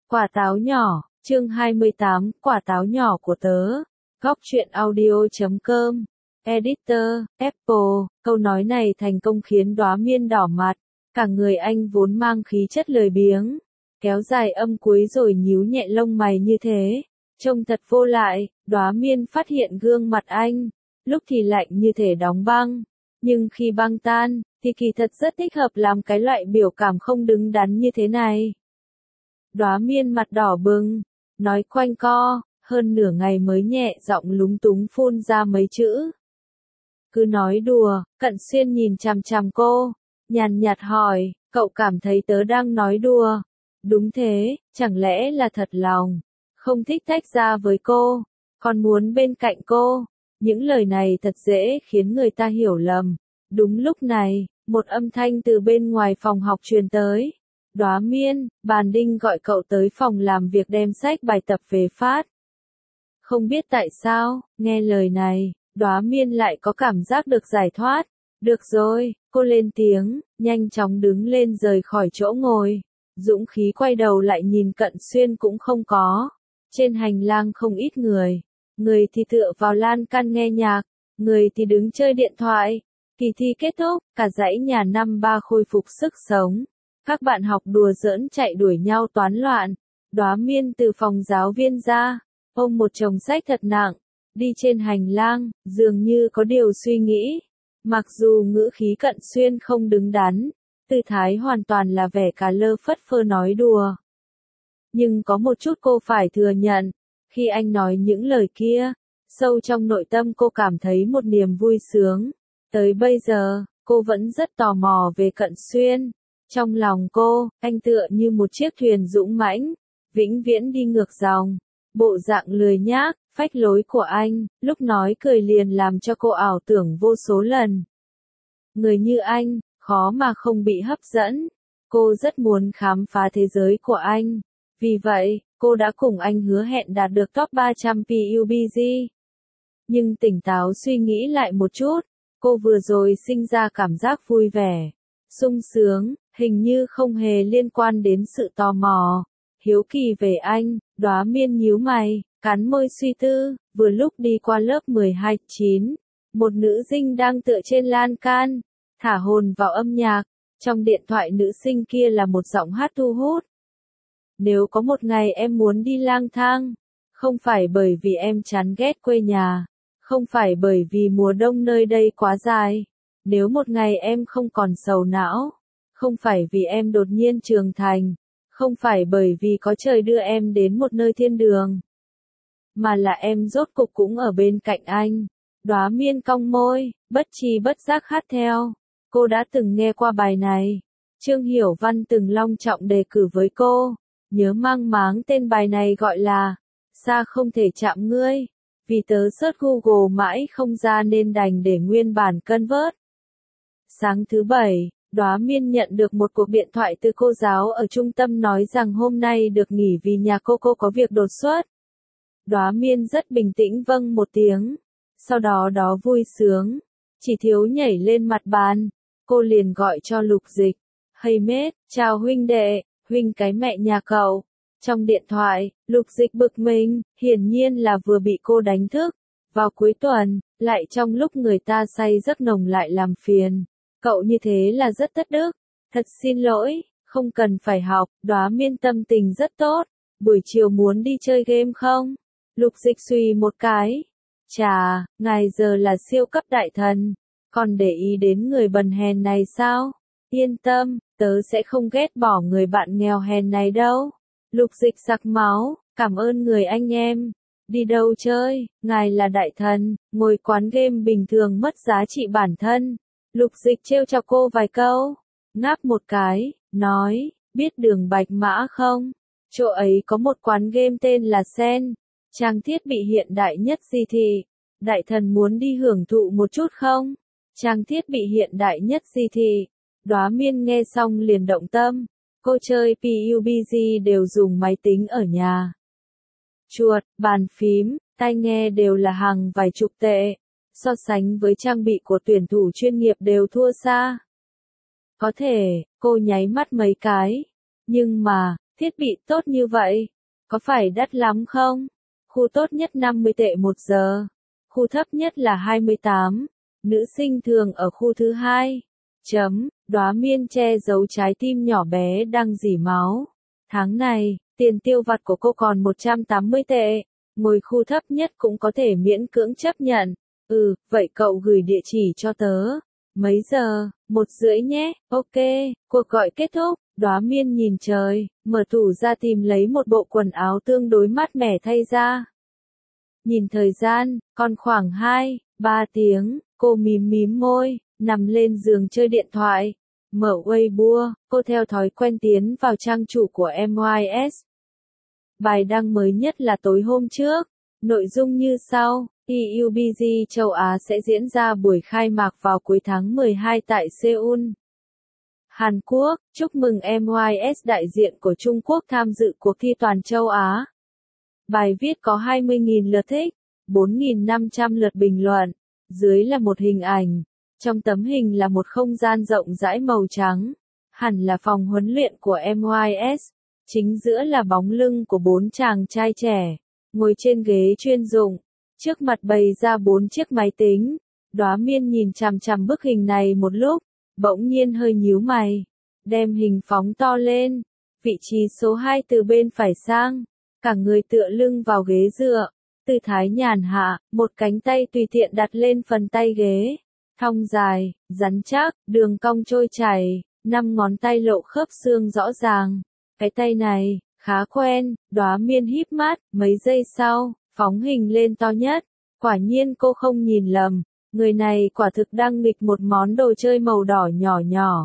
Quả táo nhỏ, chương 28, quả táo nhỏ của tớ. Góc truyện audio.com. Editor, Apple, câu nói này thành công khiến Đóa Miên đỏ mặt. Cả người anh vốn mang khí chất lười biếng, kéo dài âm cuối rồi nhíu nhẹ lông mày như thế. Trông thật vô lại, Đóa Miên phát hiện gương mặt anh, lúc thì lạnh như thể đóng băng, nhưng khi băng tan, thì kỳ thật rất thích hợp làm cái loại biểu cảm không đứng đắn như thế này. Đóa Miên mặt đỏ bừng, nói quanh co, hơn nửa ngày mới nhẹ giọng lúng túng phun ra mấy chữ. Cứ nói đùa, Cận Xuyên nhìn chằm chằm cô, nhàn nhạt hỏi, cậu cảm thấy tớ đang nói đùa? Đúng thế, chẳng lẽ là thật lòng, không thích tách ra với cô, còn muốn bên cạnh cô. Những lời này thật dễ khiến người ta hiểu lầm. Đúng lúc này, một âm thanh từ bên ngoài phòng học truyền tới. Đóa Miên, Bàn Đinh gọi cậu tới phòng làm việc đem sách bài tập về phát. Không biết tại sao, nghe lời này, Đóa Miên lại có cảm giác được giải thoát. Được rồi, cô lên tiếng, nhanh chóng đứng lên rời khỏi chỗ ngồi. Dũng khí quay đầu lại nhìn Cận Xuyên cũng không có. Trên hành lang không ít người. Người thì tựa vào lan can nghe nhạc, người thì đứng chơi điện thoại. Kỳ thi kết thúc, cả dãy nhà năm ba khôi phục sức sống. Các bạn học đùa giỡn chạy đuổi nhau toán loạn. Đóa Miên từ phòng giáo viên ra, ôm một chồng sách thật nặng, đi trên hành lang, dường như có điều suy nghĩ. Mặc dù ngữ khí Cận Xuyên không đứng đắn, tư thái hoàn toàn là vẻ cà lơ phất phơ nói đùa. Nhưng có một chút cô phải thừa nhận, khi anh nói những lời kia, sâu trong nội tâm cô cảm thấy một niềm vui sướng. Tới bây giờ, cô vẫn rất tò mò về Cận Xuyên. Trong lòng cô, anh tựa như một chiếc thuyền dũng mãnh, vĩnh viễn đi ngược dòng. Bộ dạng lười nhác, phách lối của anh, lúc nói cười liền làm cho cô ảo tưởng vô số lần. Người như anh, khó mà không bị hấp dẫn. Cô rất muốn khám phá thế giới của anh. Vì vậy, cô đã cùng anh hứa hẹn đạt được top 300 PUBG. Nhưng tỉnh táo suy nghĩ lại một chút, cô vừa rồi sinh ra cảm giác vui vẻ, sung sướng, hình như không hề liên quan đến sự tò mò, hiếu kỳ về anh. Đóa Miên nhíu mày, cắn môi suy tư. Vừa lúc đi qua lớp 12/9, một nữ sinh đang tựa trên lan can, thả hồn vào âm nhạc. Trong điện thoại nữ sinh kia là một giọng hát thu hút. Nếu có một ngày em muốn đi lang thang, không phải bởi vì em chán ghét quê nhà, không phải bởi vì mùa đông nơi đây quá dài, nếu một ngày em không còn sầu não, không phải vì em đột nhiên trưởng thành, không phải bởi vì có trời đưa em đến một nơi thiên đường, mà là em rốt cục cũng ở bên cạnh anh. Đóa Miên cong môi, bất tri bất giác hát theo. Cô đã từng nghe qua bài này. Trương Hiểu Văn từng long trọng đề cử với cô. Nhớ mang máng tên bài này gọi là Xa không thể chạm ngươi. Vì tớ search Google mãi không ra nên đành để nguyên bản convert. Sáng thứ Bảy, Đóa Miên nhận được một cuộc điện thoại từ cô giáo ở trung tâm nói rằng hôm nay được nghỉ vì nhà cô có việc đột xuất. Đóa Miên rất bình tĩnh vâng một tiếng. Sau đó vui sướng, chỉ thiếu nhảy lên mặt bàn. Cô liền gọi cho Lục Dịch. Hey mate, chào huynh đệ, huynh cái mẹ nhà cậu. Trong điện thoại, Lục Dịch bực mình, hiển nhiên là vừa bị cô đánh thức. Vào cuối tuần, lại trong lúc người ta say giấc nồng lại làm phiền. Cậu như thế là rất thất đức. Thật xin lỗi, không cần phải học. Đóa Miên tâm tình rất tốt. Buổi chiều muốn đi chơi game không? Lục Dịch suy một cái. Chà, ngài giờ là siêu cấp đại thần, còn để ý đến người bần hèn này sao? Yên tâm, tớ sẽ không ghét bỏ người bạn nghèo hèn này đâu. Lục Dịch sặc máu, cảm ơn người anh em. Đi đâu chơi, ngài là đại thần, ngồi quán game bình thường mất giá trị bản thân. Lục Dịch trêu chọc cô vài câu, ngáp một cái, nói, biết đường Bạch Mã không? Chỗ ấy có một quán game tên là Sen. Trang thiết bị hiện đại nhất di thị. Đại thần muốn đi hưởng thụ một chút không? Trang thiết bị hiện đại nhất di thị. Đóa Miên nghe xong liền động tâm. Cô chơi PUBG đều dùng máy tính ở nhà. Chuột, bàn phím, tai nghe đều là hàng vài chục tệ. So sánh với trang bị của tuyển thủ chuyên nghiệp đều thua xa. Có thể, cô nháy mắt mấy cái. Nhưng mà, Thiết bị tốt như vậy, có phải đắt lắm không? Khu tốt nhất 50 tệ 1 giờ, khu thấp nhất là 28. Nữ sinh thường ở khu thứ hai. Đóa miên che giấu trái tim nhỏ bé đang rỉ máu. Tháng này, tiền tiêu vặt của cô còn 180 tệ. Ngồi khu thấp nhất cũng có thể miễn cưỡng chấp nhận. Vậy cậu gửi địa chỉ cho tớ. Mấy giờ? 1:30 nhé. Ok, cuộc gọi kết thúc. Đóa miên nhìn trời, mở tủ ra tìm lấy một bộ quần áo tương đối mát mẻ thay ra. Nhìn thời gian, còn khoảng 2-3 tiếng, cô mím mím môi, nằm lên giường chơi điện thoại. Mở Weibo, cô theo thói quen tiến vào trang chủ của MYS. Bài đăng mới nhất là tối hôm trước. Nội dung như sau, EUBG châu Á sẽ diễn ra buổi khai mạc vào cuối tháng 12 tại Seoul, Hàn Quốc. Chúc mừng MYS đại diện của Trung Quốc tham dự cuộc thi toàn châu Á. Bài viết có 20.000 lượt thích, 4.500 lượt bình luận. Dưới là một hình ảnh. Trong tấm hình là một không gian rộng rãi màu trắng. Hẳn là phòng huấn luyện của MYS. Chính giữa là bóng lưng của 4 chàng trai trẻ, ngồi trên ghế chuyên dụng. Trước mặt bày ra 4 chiếc máy tính. Đóa miên nhìn chằm chằm bức hình này một lúc, bỗng nhiên hơi nhíu mày. Đem hình phóng to lên. Vị trí số 2 từ bên phải sang. Cả người tựa lưng vào ghế dựa. Tư thái nhàn hạ, một cánh tay tùy tiện đặt lên phần tay ghế. Thong dài, rắn chắc, đường cong trôi chảy, 5 ngón tay lộ khớp xương rõ ràng. Cái tay này, khá quen. Đóa miên híp mắt, mấy giây sau, phóng hình lên to nhất. Quả nhiên cô không nhìn lầm, người này quả thực đang nghịch một món đồ chơi màu đỏ nhỏ nhỏ.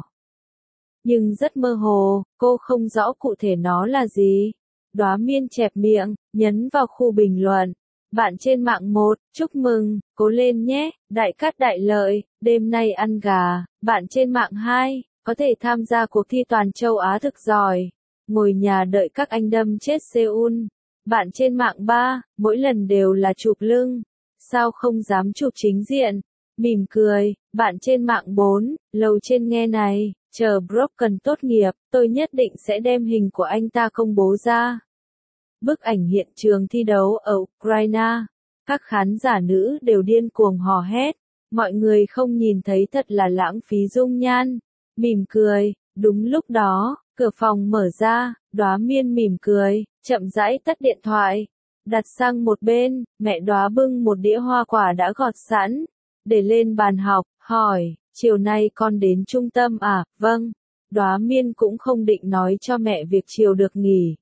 Nhưng rất mơ hồ, cô không rõ cụ thể nó là gì. Đóa miên chẹp miệng, nhấn vào khu bình luận. Bạn trên mạng 1, chúc mừng, cố lên nhé, đại cát đại lợi, đêm nay ăn gà. Bạn trên mạng 2, có thể tham gia cuộc thi toàn châu Á thực giỏi. Ngồi nhà đợi các anh đâm chết Seoul. Bạn trên mạng 3, mỗi lần đều là chụp lưng. Sao không dám chụp chính diện? Mỉm cười. Bạn trên mạng 4, lầu trên nghe này, chờ Broken tốt nghiệp, tôi nhất định sẽ đem hình của anh ta công bố ra. Bức ảnh hiện trường thi đấu ở Ukraine. Các khán giả nữ đều điên cuồng hò hét. Mọi người không nhìn thấy thật là lãng phí dung nhan. Mỉm cười. Đúng lúc đó, cửa phòng mở ra, Đóa miên mỉm cười, chậm rãi tắt điện thoại. Đặt sang một bên, mẹ Đóa bưng một đĩa hoa quả đã gọt sẵn. Để lên bàn học, hỏi, chiều nay con đến trung tâm à? Vâng. Đóa miên cũng không định nói cho mẹ việc chiều được nghỉ.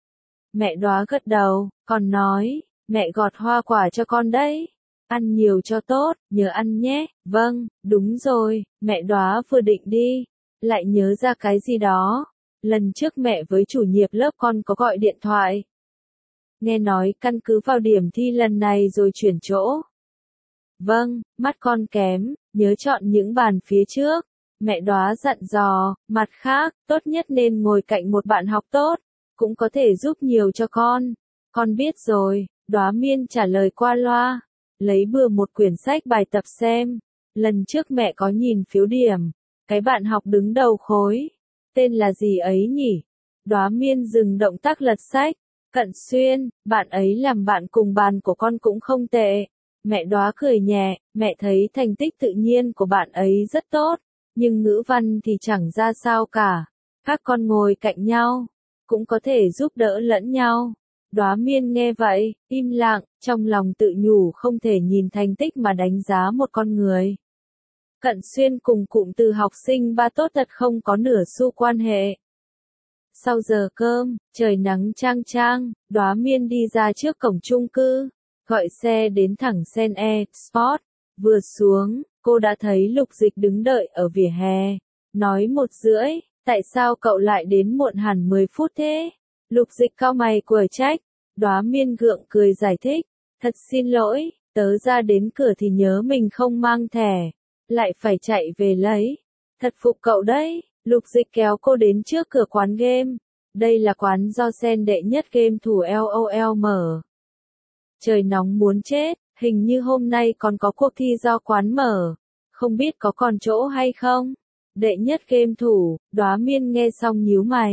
Mẹ Đóa gật đầu, còn nói, mẹ gọt hoa quả cho con đấy. Ăn nhiều cho tốt, nhớ ăn nhé. Vâng, đúng rồi, mẹ Đóa vừa định đi, lại nhớ ra cái gì đó. Lần trước mẹ với chủ nhiệm lớp con có gọi điện thoại. Nghe nói căn cứ vào điểm thi lần này rồi chuyển chỗ. Vâng, mắt con kém, nhớ chọn những bàn phía trước. Mẹ Đóa dặn dò, mặt khác, tốt nhất nên ngồi cạnh một bạn học tốt, cũng có thể giúp nhiều cho con. Con biết rồi, Đóa miên trả lời qua loa. Lấy bừa một quyển sách bài tập xem. Lần trước mẹ có nhìn phiếu điểm. Cái bạn học đứng đầu khối. Tên là gì ấy nhỉ? Đóa miên dừng động tác lật sách. Cận Xuyên, bạn ấy làm bạn cùng bàn của con cũng không tệ. Mẹ Đóa cười nhẹ, mẹ thấy thành tích tự nhiên của bạn ấy rất tốt. Nhưng ngữ văn thì chẳng ra sao cả. Các con ngồi cạnh nhau, cũng có thể giúp đỡ lẫn nhau. Đóa miên nghe vậy, im lặng, trong lòng tự nhủ không thể nhìn thành tích mà đánh giá một con người. Cận Xuyên cùng cụm từ học sinh ba tốt thật không có nửa xu quan hệ. Sau giờ cơm, trời nắng chang chang, Đóa miên đi ra trước cổng chung cư, gọi xe đến thẳng Sen E Sport. Vừa xuống, cô đã thấy Lục Dịch đứng đợi ở vỉa hè. Nói 1:30, tại sao cậu lại đến muộn hẳn 10 phút thế? Lục Dịch cau mày quở trách. Đóa miên gượng cười giải thích. Thật xin lỗi, tớ ra đến cửa thì nhớ mình không mang thẻ. Lại phải chạy về lấy. Thật phục cậu đấy. Lục Dịch kéo cô đến trước cửa quán game. Đây là quán do Sen đệ nhất game thủ LOL mở. Trời nóng muốn chết, hình như hôm nay còn có cuộc thi do quán mở. Không biết có còn chỗ hay không? Đệ nhất game thủ, Đóa miên nghe xong nhíu mày.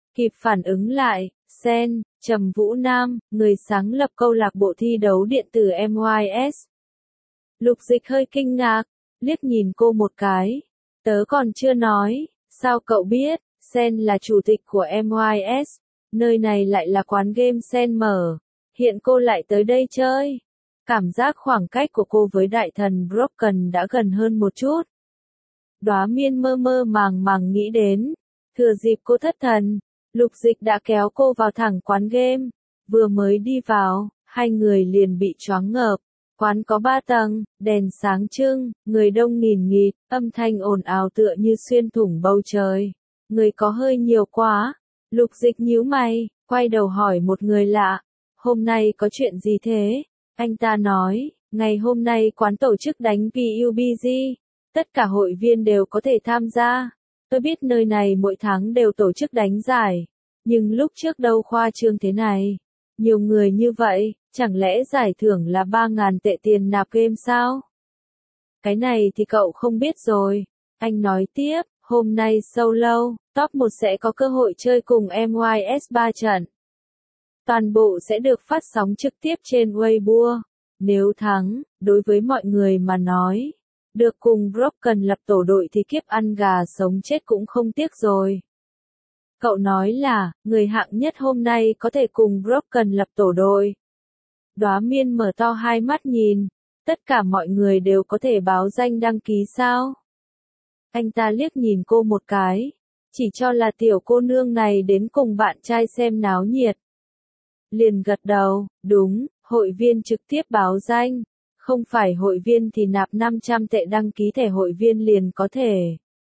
Kịp phản ứng lại, Sen, Trầm Vũ Nam, người sáng lập câu lạc bộ thi đấu điện tử MYS. Lục Dịch hơi kinh ngạc, liếc nhìn cô một cái. Tớ còn chưa nói, sao cậu biết, Sen là chủ tịch của MYS, nơi này lại là quán game Sen mở, hiện cô lại tới đây chơi. Cảm giác khoảng cách của cô với đại thần Broken đã gần hơn một chút. Đóa Miên mơ mơ màng màng nghĩ đến, thừa dịp cô thất thần, Lục Dịch đã kéo cô vào thẳng quán game. Vừa mới đi vào, hai người liền bị choáng ngợp. Quán có 3 tầng, đèn sáng trưng, người đông nghìn nghịt, âm thanh ồn ào tựa như xuyên thủng bầu trời. Người có hơi nhiều quá. Lục Dịch nhíu mày, quay đầu hỏi một người lạ. Hôm nay có chuyện gì thế? Anh ta nói, ngày hôm nay quán tổ chức đánh PUBG. Tất cả hội viên đều có thể tham gia. Tôi biết nơi này mỗi tháng đều tổ chức đánh giải. Nhưng lúc trước đâu khoa trương thế này. Nhiều người như vậy, chẳng lẽ giải thưởng là 3.000 tệ tiền nạp game sao? Cái này thì cậu không biết rồi. Anh nói tiếp, hôm nay solo, top 1 sẽ có cơ hội chơi cùng MYS 3 trận. Toàn bộ sẽ được phát sóng trực tiếp trên Weibo. Nếu thắng, đối với mọi người mà nói, được cùng Broken lập tổ đội thì kiếp ăn gà sống chết cũng không tiếc rồi. Cậu nói là, người hạng nhất hôm nay có thể cùng Broken lập tổ đội. Đóa Miên mở to hai mắt nhìn, tất cả mọi người đều có thể báo danh đăng ký sao? Anh ta liếc nhìn cô một cái, chỉ cho là tiểu cô nương này đến cùng bạn trai xem náo nhiệt. Liền gật đầu, đúng, hội viên trực tiếp báo danh, không phải hội viên thì nạp 500 tệ đăng ký thẻ hội viên liền có thể.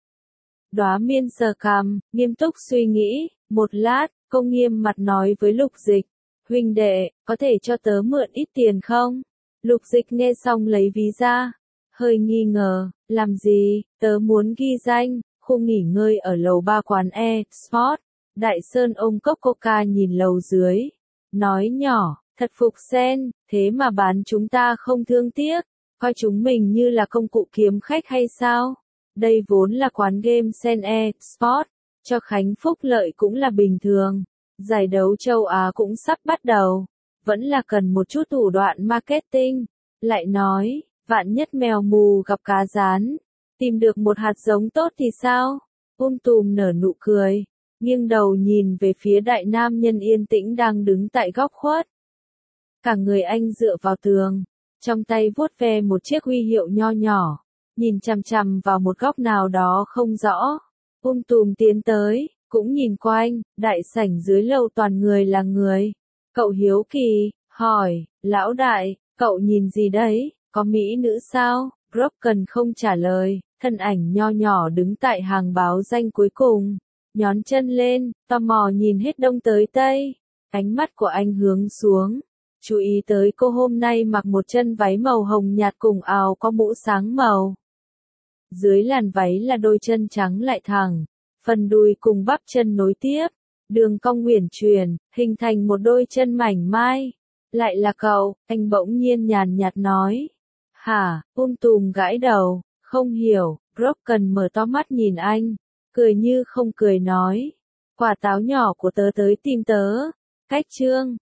Đóa Miên sờ cằm, nghiêm túc suy nghĩ, một lát, cô nghiêm mặt nói với Lục Dịch, huynh đệ, có thể cho tớ mượn ít tiền không? Lục Dịch nghe xong lấy ví ra, hơi nghi ngờ, làm gì, tớ muốn ghi danh, khu nghỉ ngơi ở lầu 3 quán E-Sport. Đại Sơn ôm cốc coca nhìn lầu dưới, nói nhỏ, thật phục Sen, thế mà bán chúng ta không thương tiếc, coi chúng mình như là công cụ kiếm khách hay sao? Đây vốn là quán game Sen E-Sport, cho Khánh phúc lợi cũng là bình thường. Giải đấu châu Á cũng sắp bắt đầu, vẫn là cần một chút thủ đoạn marketing. Lại nói, vạn nhất mèo mù gặp cá rán, tìm được một hạt giống tốt thì sao? Tùm nở nụ cười, nghiêng đầu nhìn về phía đại nam nhân yên tĩnh đang đứng tại góc khuất. Cả người anh dựa vào tường, trong tay vuốt ve một chiếc huy hiệu nho nhỏ, nhìn chằm chằm vào một góc nào đó không rõ. Tùm tiến tới, cũng nhìn quanh, đại sảnh dưới lầu toàn người là người. Cậu hiếu kỳ, hỏi, lão đại, cậu nhìn gì đấy, có mỹ nữ sao? Broken không trả lời, thân ảnh nho nhỏ đứng tại hàng báo danh cuối cùng, nhón chân lên, tò mò nhìn hết đông tới tây. Ánh mắt của anh hướng xuống, chú ý tới cô hôm nay mặc một chân váy màu hồng nhạt cùng áo có mũ sáng màu. Dưới làn váy là đôi chân trắng lại thẳng, phần đùi cùng bắp chân nối tiếp, đường cong uyển chuyển, hình thành một đôi chân mảnh mai. Lại là cậu, anh bỗng nhiên nhàn nhạt nói. Hả, tùm gãi đầu, không hiểu. Broken mở to mắt nhìn anh, cười như không cười nói. Quả táo nhỏ của tớ tới tìm tớ. Cách chương